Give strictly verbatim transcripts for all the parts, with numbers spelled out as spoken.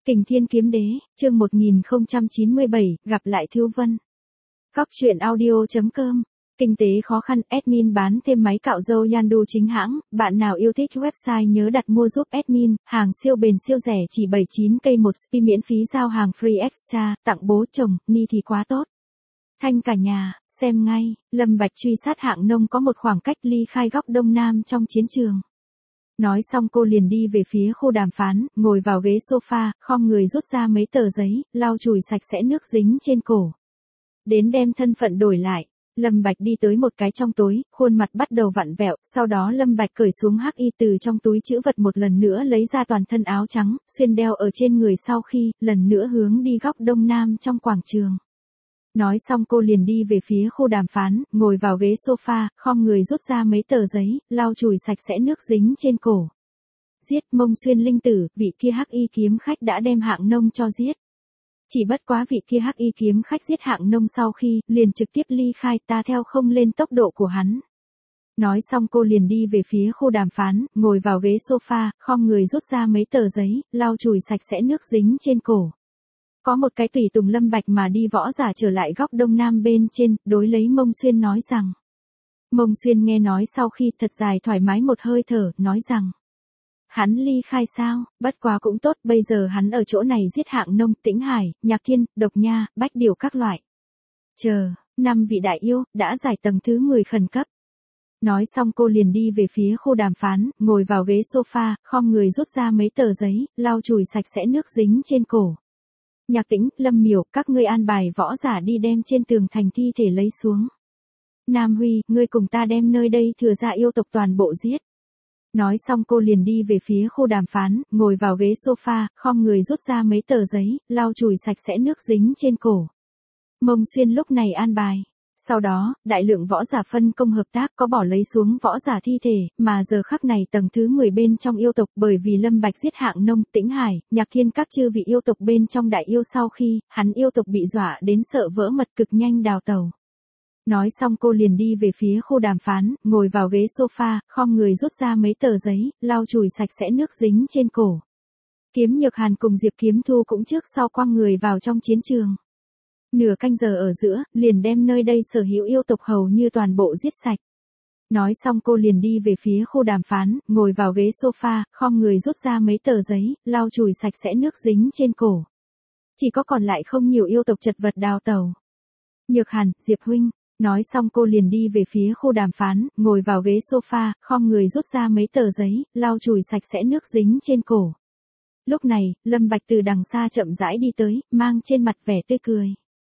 Kình Thiên Kiếm Đế, chương một nghìn không trăm chín mươi bảy, gặp lại Thư Vân. Góc truyện audio chấm com. Kinh tế khó khăn, admin bán thêm máy cạo râu Yandu chính hãng, bạn nào yêu thích website nhớ đặt mua giúp admin, hàng siêu bền siêu rẻ chỉ bảy mươi chín k một spi miễn phí giao hàng free extra, tặng bố chồng, ni thì quá tốt. Thanh cả nhà, xem ngay, Lâm Bạch truy sát Hạng Nông có một khoảng cách ly khai góc đông nam trong chiến trường. Nói xong cô liền đi về phía khu đàm phán, ngồi vào ghế sofa, khom người rút ra mấy tờ giấy, lau chùi sạch sẽ nước dính trên cổ. Đến đem thân phận đổi lại, Lâm Bạch đi tới một cái trong tối, khuôn mặt bắt đầu vặn vẹo, sau đó Lâm Bạch cởi xuống hắc y từ trong túi trữ vật một lần nữa lấy ra toàn thân áo trắng, xuyên đeo ở trên người sau khi, lần nữa hướng đi góc đông nam trong quảng trường. Nói xong cô liền đi về phía khu đàm phán, ngồi vào ghế sofa, khom người rút ra mấy tờ giấy, lau chùi sạch sẽ nước dính trên cổ. Giết Mông Xuyên linh tử, vị kia hắc y kiếm khách đã đem Hạng Nông cho giết. Chỉ bất quá vị kia hắc y kiếm khách giết Hạng Nông sau khi, liền trực tiếp ly khai, ta theo không lên tốc độ của hắn. Nói xong cô liền đi về phía khu đàm phán, ngồi vào ghế sofa, khom người rút ra mấy tờ giấy, lau chùi sạch sẽ nước dính trên cổ. Có một cái tùy tùng Lâm Bạch mà đi võ giả trở lại góc đông nam bên trên, đối lấy Mông Xuyên nói rằng. Mông Xuyên nghe nói sau khi thật dài thoải mái một hơi thở, nói rằng. Hắn ly khai sao, bất quá cũng tốt, bây giờ hắn ở chỗ này giết Hạng Nông, Tĩnh Hải, Nhạc Thiên, Độc Nha, Bách Điều các loại. Chờ, năm vị đại yêu, đã giải tầng thứ mười khẩn cấp. Nói xong cô liền đi về phía khu đàm phán, ngồi vào ghế sofa, khom người rút ra mấy tờ giấy, lau chùi sạch sẽ nước dính trên cổ. Nhạc Tĩnh, Lâm Miểu, các ngươi an bài võ giả đi đem trên tường thành thi thể lấy xuống. Nam Huy, ngươi cùng ta đem nơi đây thừa ra yêu tộc toàn bộ giết. Nói xong cô liền đi về phía khu đàm phán, ngồi vào ghế sofa, khom người rút ra mấy tờ giấy, lau chùi sạch sẽ nước dính trên cổ. Mông Xuyên lúc này an bài. Sau đó, đại lượng võ giả phân công hợp tác có bỏ lấy xuống võ giả thi thể, mà giờ khắc này tầng thứ mười bên trong yêu tộc bởi vì Lâm Bạch giết Hạng Nông, Tĩnh Hải, Nhạc Thiên các chư vị yêu tộc bên trong đại yêu sau khi, hắn yêu tộc bị dọa đến sợ vỡ mật cực nhanh đào tẩu. Nói xong cô liền đi về phía khu đàm phán, ngồi vào ghế sofa, khom người rút ra mấy tờ giấy, lau chùi sạch sẽ nước dính trên cổ. Kiếm Nhược Hàn cùng Diệp Kiếm Thu cũng trước sau quăng người vào trong chiến trường. Nửa canh giờ ở giữa, liền đem nơi đây sở hữu yêu tộc hầu như toàn bộ giết sạch. Nói xong cô liền đi về phía khu đàm phán, ngồi vào ghế sofa, khom người rút ra mấy tờ giấy, lau chùi sạch sẽ nước dính trên cổ. Chỉ có còn lại không nhiều yêu tộc chật vật đào tẩu. Nhược Hàn, Diệp huynh. Nói xong cô liền đi về phía khu đàm phán, ngồi vào ghế sofa, khom người rút ra mấy tờ giấy, lau chùi sạch sẽ nước dính trên cổ. Lúc này, Lâm Bạch từ đằng xa chậm rãi đi tới, mang trên mặt vẻ tươi cười.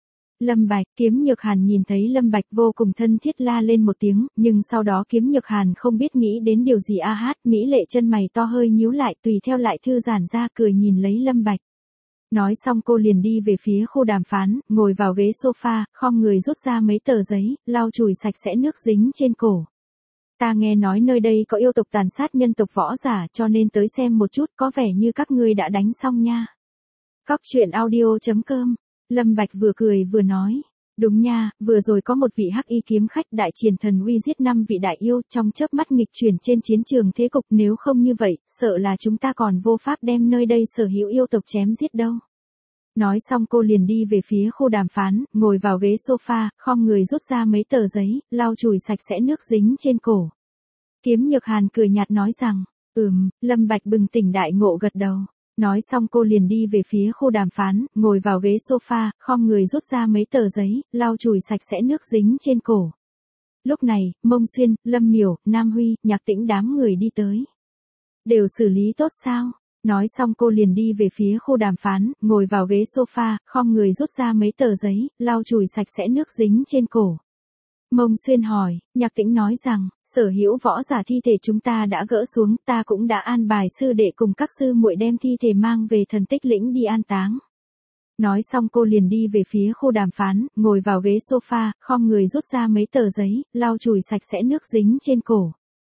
Lâm Bạch, Kiếm Nhược Hàn nhìn thấy Lâm Bạch vô cùng thân thiết la lên một tiếng, nhưng sau đó Kiếm Nhược Hàn không biết nghĩ đến điều gì a hát, mỹ lệ chân mày to hơi nhíu lại tùy theo lại thư giãn ra cười nhìn lấy Lâm Bạch. Nói xong cô liền đi về phía khu đàm phán, ngồi vào ghế sofa, khom người rút ra mấy tờ giấy, lau chùi sạch sẽ nước dính trên cổ. Ta nghe nói nơi đây có yêu tộc tàn sát nhân tộc võ giả cho nên tới xem một chút, có vẻ như các ngươi đã đánh xong nha. Góc truyện audio chấm com. Lâm Bạch vừa cười vừa nói. Đúng nha, vừa rồi có một vị hắc y kiếm khách đại triền thần uy giết năm vị đại yêu trong chớp mắt nghịch chuyển trên chiến trường thế cục, nếu không như vậy, sợ là chúng ta còn vô pháp đem nơi đây sở hữu yêu tộc chém giết đâu. Nói xong cô liền đi về phía khu đàm phán, ngồi vào ghế sofa, khom người rút ra mấy tờ giấy, lau chùi sạch sẽ nước dính trên cổ. Kiếm Nhược Hàn cười nhạt nói rằng, ừm, Lâm Bạch bừng tỉnh đại ngộ gật đầu. Nói xong cô liền đi về phía khu đàm phán, ngồi vào ghế sofa, khom người rút ra mấy tờ giấy, lau chùi sạch sẽ nước dính trên cổ. Lúc này, Mông Xuyên, Lâm Miểu, Nam Huy, Nhạc Tĩnh đám người đi tới. Đều xử lý tốt sao? Nói xong cô liền đi về phía khu đàm phán, ngồi vào ghế sofa, khom người rút ra mấy tờ giấy, lau chùi sạch sẽ nước dính trên cổ. Mông Xuyên hỏi, Nhạc Tĩnh nói rằng, sở hữu võ giả thi thể chúng ta đã gỡ xuống, ta cũng đã an bài sư đệ cùng các sư muội đem thi thể mang về thần tích lĩnh đi an táng. Nói xong cô liền đi về phía khu đàm phán, ngồi vào ghế sofa, khom người rút ra mấy tờ giấy, lau chùi sạch sẽ nước dính trên cổ.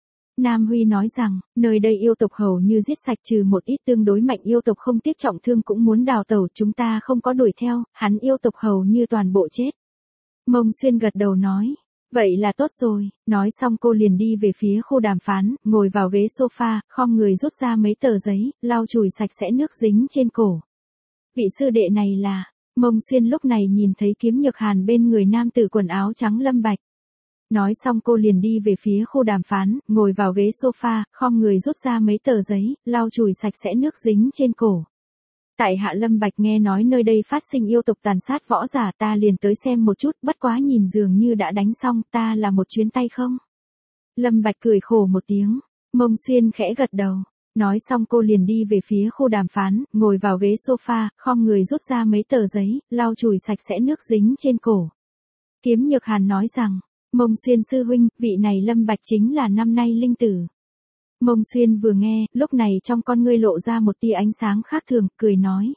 Nam Huy nói rằng, nơi đây yêu tộc hầu như giết sạch trừ một ít tương đối mạnh yêu tộc không tiếc trọng thương cũng muốn đào tẩu, chúng ta không có đuổi theo, hắn yêu tộc hầu như toàn bộ chết. Mông Xuyên gật đầu nói. Vậy là tốt rồi, nói xong cô liền đi về phía khu đàm phán, ngồi vào ghế sofa, khom người rút ra mấy tờ giấy, lau chùi sạch sẽ nước dính trên cổ. vị sư đệ này là, Mông Xuyên lúc này nhìn thấy Kiếm Nhược Hàn bên người nam tử quần áo trắng Lâm Bạch. Nói xong cô liền đi về phía khu đàm phán, ngồi vào ghế sofa, khom người rút ra mấy tờ giấy, lau chùi sạch sẽ nước dính trên cổ. Tại hạ Lâm Bạch nghe nói nơi đây phát sinh yêu tục tàn sát võ giả, ta liền tới xem một chút, bất quá nhìn dường như đã đánh xong, ta là một chuyến tay không? Lâm Bạch cười khổ một tiếng, Mông Xuyên khẽ gật đầu. Nói xong cô liền đi về phía khu đàm phán, ngồi vào ghế sofa, khom người rút ra mấy tờ giấy, lau chùi sạch sẽ nước dính trên cổ. Kiếm Nhược Hàn nói rằng, Mông Xuyên sư huynh, vị này Lâm Bạch chính là năm nay linh tử. Mông Xuyên vừa nghe, lúc này trong con ngươi lộ ra một tia ánh sáng khác thường, cười nói.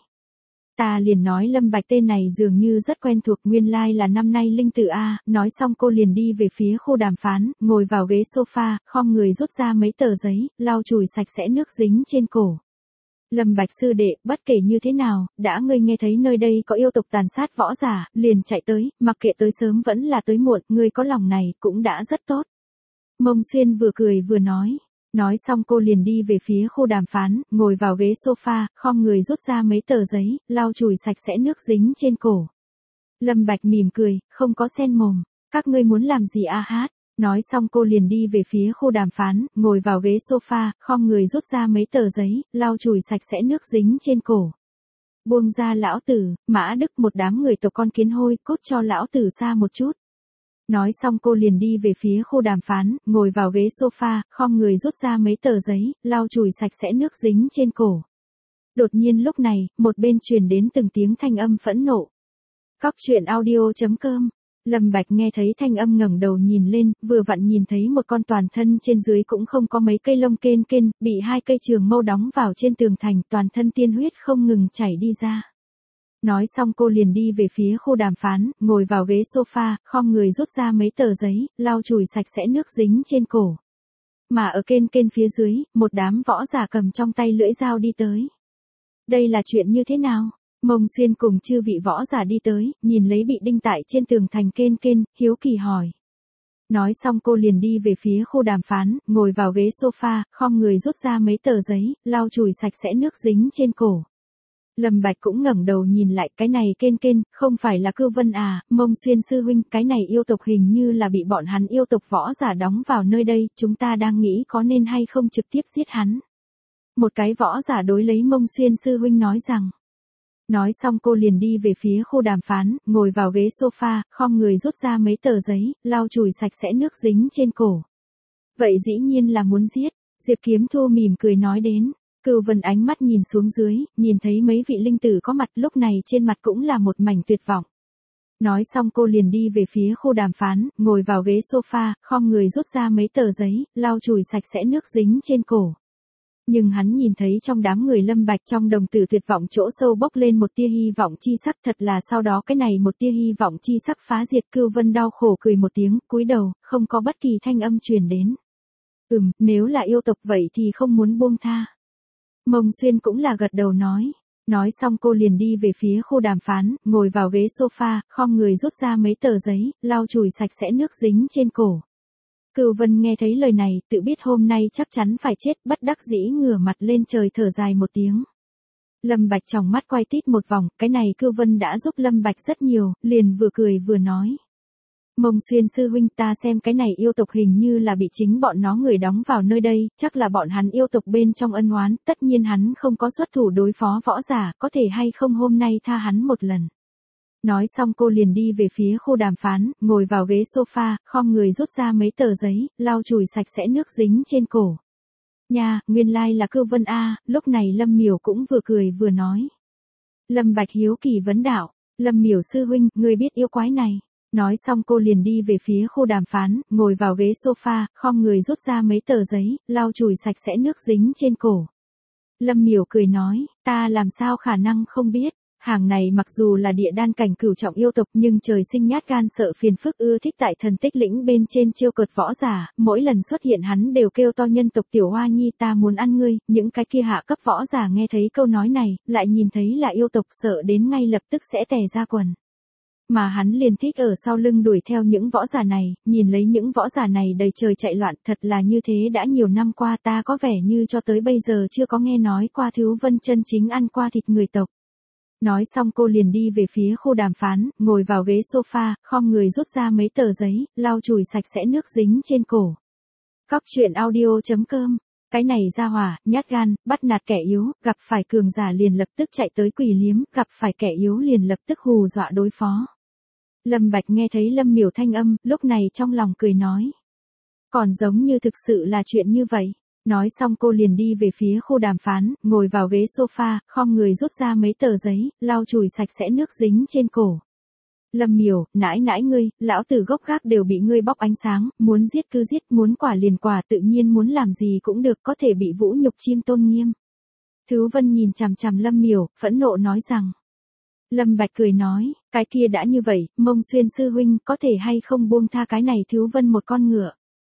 Ta liền nói Lâm Bạch tên này dường như rất quen thuộc, nguyên lai là năm nay linh tử A. Nói xong cô liền đi về phía khu đàm phán, ngồi vào ghế sofa, khom người rút ra mấy tờ giấy, lau chùi sạch sẽ nước dính trên cổ. Lâm Bạch sư đệ, bất kể như thế nào, đã ngươi nghe thấy nơi đây có yêu tục tàn sát võ giả, liền chạy tới, mặc kệ tới sớm vẫn là tới muộn, ngươi có lòng này cũng đã rất tốt. Mông Xuyên vừa cười vừa nói. Nói xong cô liền đi về phía khu đàm phán, ngồi vào ghế sofa, khom người rút ra mấy tờ giấy, lau chùi sạch sẽ nước dính trên cổ. Lâm Bạch mỉm cười, không có sen mồm, các ngươi muốn làm gì a hát? Nói xong cô liền đi về phía khu đàm phán, ngồi vào ghế sofa, khom người rút ra mấy tờ giấy, lau chùi sạch sẽ nước dính trên cổ. Buông ra lão tử, Mã Đức, một đám người tộc con kiến hôi, cút cho lão tử xa một chút. Nói xong cô liền đi về phía khu đàm phán, ngồi vào ghế sofa, khom người rút ra mấy tờ giấy, lau chùi sạch sẽ nước dính trên cổ. Đột nhiên lúc này, một bên truyền đến từng tiếng thanh âm phẫn nộ. Cóc truyện audio chấm com. Lâm Bạch nghe thấy thanh âm ngẩng đầu nhìn lên, vừa vặn nhìn thấy một con toàn thân trên dưới cũng không có mấy cây lông kên kên, bị hai cây trường mâu đóng vào trên tường thành, toàn thân tiên huyết không ngừng chảy đi ra. Nói xong cô liền đi về phía khu đàm phán, ngồi vào ghế sofa, khom người rút ra mấy tờ giấy, lau chùi sạch sẽ nước dính trên cổ. Mà ở kên kên phía dưới, một đám võ giả cầm trong tay lưỡi dao đi tới. Đây là chuyện như thế nào? Mông Xuyên cùng chư vị võ giả đi tới, nhìn lấy bị đinh tại trên tường thành kên kên, hiếu kỳ hỏi. Nói xong cô liền đi về phía khu đàm phán, ngồi vào ghế sofa, khom người rút ra mấy tờ giấy, lau chùi sạch sẽ nước dính trên cổ. Lâm Bạch cũng ngẩng đầu nhìn lại, cái này kên kên, không phải là Cưu Vân à? Mông Xuyên sư huynh, cái này yêu tộc hình như là bị bọn hắn yêu tộc võ giả đóng vào nơi đây, chúng ta đang nghĩ có nên hay không trực tiếp giết hắn. Một cái võ giả đối lấy Mông Xuyên sư huynh nói rằng. Nói xong cô liền đi về phía khu đàm phán, ngồi vào ghế sofa, khom người rút ra mấy tờ giấy, lau chùi sạch sẽ nước dính trên cổ. Vậy dĩ nhiên là muốn giết, Diệp Kiếm Thu mỉm cười nói đến. Cửu Vân ánh mắt nhìn xuống dưới, nhìn thấy mấy vị linh tử có mặt, lúc này trên mặt cũng là một mảnh tuyệt vọng. Nói xong cô liền đi về phía khu đàm phán, ngồi vào ghế sofa, khom người rút ra mấy tờ giấy, lau chùi sạch sẽ nước dính trên cổ. Nhưng hắn nhìn thấy trong đám người Lâm Bạch, trong đồng tử tuyệt vọng chỗ sâu bốc lên một tia hy vọng chi sắc, thật là sau đó cái này một tia hy vọng chi sắc phá diệt. Cửu Vân đau khổ cười một tiếng, cúi đầu, không có bất kỳ thanh âm truyền đến. Ừm, nếu là yêu tộc vậy thì không muốn buông tha. Mông Xuyên cũng là gật đầu nói. Nói xong cô liền đi về phía khu đàm phán, ngồi vào ghế sofa, khom người rút ra mấy tờ giấy, lau chùi sạch sẽ nước dính trên cổ. Cửu Vân nghe thấy lời này, tự biết hôm nay chắc chắn phải chết, bất đắc dĩ ngửa mặt lên trời thở dài một tiếng. Lâm Bạch trong mắt quay tít một vòng, cái này Cửu Vân đã giúp Lâm Bạch rất nhiều, liền vừa cười vừa nói. Mông Xuyên sư huynh, ta xem cái này yêu tộc hình như là bị chính bọn nó người đóng vào nơi đây, chắc là bọn hắn yêu tộc bên trong ân oán, tất nhiên hắn không có xuất thủ đối phó võ giả, có thể hay không hôm nay tha hắn một lần. Nói xong cô liền đi về phía khu đàm phán, ngồi vào ghế sofa, khom người rút ra mấy tờ giấy, lau chùi sạch sẽ nước dính trên cổ. Nha, nguyên lai là Cưu Vân a. Lúc này Lâm Miểu cũng vừa cười vừa nói. Lâm Bạch hiếu kỳ vấn đạo, Lâm Miểu sư huynh, ngươi biết yêu quái này. Nói xong cô liền đi về phía khu đàm phán, ngồi vào ghế sofa, khom người rút ra mấy tờ giấy, lau chùi sạch sẽ nước dính trên cổ. Lâm Miểu cười nói, ta làm sao khả năng không biết. Hàng này mặc dù là địa đan cảnh cửu trọng yêu tộc, nhưng trời sinh nhát gan sợ phiền phức, ưa thích tại thần tích lĩnh bên trên trêu cợt võ giả, mỗi lần xuất hiện hắn đều kêu to nhân tộc tiểu hoa nhi ta muốn ăn ngươi. Những cái kia hạ cấp võ giả nghe thấy câu nói này, lại nhìn thấy là yêu tộc, sợ đến ngay lập tức sẽ tè ra quần. Mà hắn liền thích ở sau lưng đuổi theo những võ giả này, nhìn lấy những võ giả này đầy trời chạy loạn, thật là như thế đã nhiều năm qua ta có vẻ như cho tới bây giờ chưa có nghe nói qua Thứ Vân chân chính ăn qua thịt người tộc. Nói xong cô liền đi về phía khu đàm phán, ngồi vào ghế sofa, khom người rút ra mấy tờ giấy, lau chùi sạch sẽ nước dính trên cổ. Cóc truyện audio chấm com. Cái này ra hỏa, nhát gan, bắt nạt kẻ yếu, gặp phải cường giả liền lập tức chạy tới quỳ liếm, gặp phải kẻ yếu liền lập tức hù dọa đối phó. Lâm Bạch nghe thấy Lâm Miểu thanh âm, lúc này trong lòng cười nói. Còn giống như thực sự là chuyện như vậy. Nói xong cô liền đi về phía khu đàm phán, ngồi vào ghế sofa, khom người rút ra mấy tờ giấy, lau chùi sạch sẽ nước dính trên cổ. Lâm Miểu, nãi nãi ngươi, lão tử gốc gác đều bị ngươi bóc ánh sáng, muốn giết cứ giết, muốn quả liền quả, tự nhiên muốn làm gì cũng được, có thể bị vũ nhục chim tôn nghiêm. Thứ Vân nhìn chằm chằm Lâm Miểu, phẫn nộ nói rằng. Lâm Bạch cười nói, cái kia đã như vậy, Mông Xuyên sư huynh có thể hay không buông tha cái này Thứ Vân một con ngựa.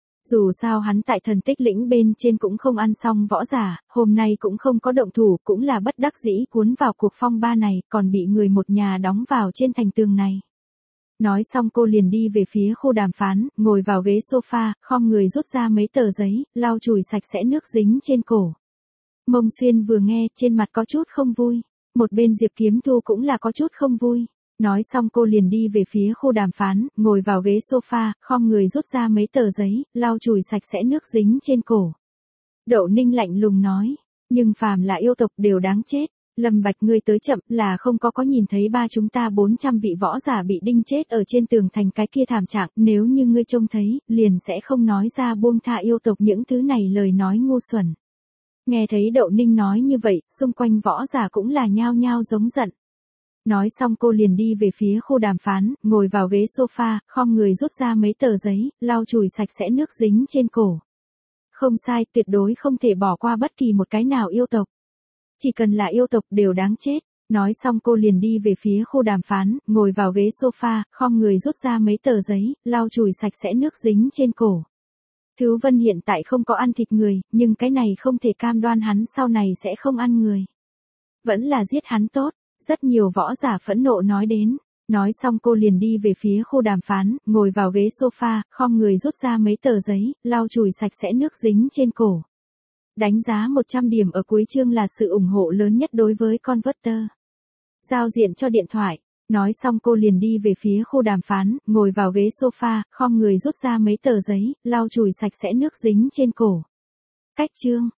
Dù sao hắn tại thần tích lĩnh bên trên cũng không ăn xong võ giả, hôm nay cũng không có động thủ, cũng là bất đắc dĩ cuốn vào cuộc phong ba này, còn bị người một nhà đóng vào trên thành tường này. Nói xong cô liền đi về phía khu đàm phán, ngồi vào ghế sofa, khom người rút ra mấy tờ giấy, lau chùi sạch sẽ nước dính trên cổ. Mông Xuyên vừa nghe, trên mặt có chút không vui. Một bên Diệp Kiếm Thu cũng là có chút không vui. Nói xong cô liền đi về phía khu đàm phán, ngồi vào ghế sofa, khom người rút ra mấy tờ giấy, lau chùi sạch sẽ nước dính trên cổ. Đậu Ninh lạnh lùng nói, nhưng phàm là yêu tộc đều đáng chết. Lâm Bạch ngươi tới chậm, là không có có nhìn thấy ba chúng ta bốn trăm vị võ giả bị đinh chết ở trên tường thành cái kia thảm trạng, nếu như ngươi trông thấy, liền sẽ không nói ra buông tha yêu tộc những thứ này lời nói ngu xuẩn. Nghe thấy Đậu Ninh nói như vậy, xung quanh võ giả cũng là nhao nhao giống giận. Nói xong cô liền đi về phía khu đàm phán, ngồi vào ghế sofa, khom người rút ra mấy tờ giấy, lau chùi sạch sẽ nước dính trên cổ. Không sai, tuyệt đối không thể bỏ qua bất kỳ một cái nào yêu tộc. Chỉ cần là yêu tộc đều đáng chết. Nói xong cô liền đi về phía khu đàm phán, ngồi vào ghế sofa, khom người rút ra mấy tờ giấy, lau chùi sạch sẽ nước dính trên cổ. Thứ Vân hiện tại không có ăn thịt người, nhưng cái này không thể cam đoan hắn sau này sẽ không ăn người. Vẫn là giết hắn tốt. Rất nhiều võ giả phẫn nộ nói đến. Nói xong cô liền đi về phía khu đàm phán, ngồi vào ghế sofa, khom người rút ra mấy tờ giấy, lau chùi sạch sẽ nước dính trên cổ. Đánh giá một trăm điểm ở cuối chương là sự ủng hộ lớn nhất đối với Converter. Giao diện cho điện thoại. Nói xong cô liền đi về phía khu đàm phán, ngồi vào ghế sofa, khom người rút ra mấy tờ giấy, lau chùi sạch sẽ nước dính trên cổ. Cách chương.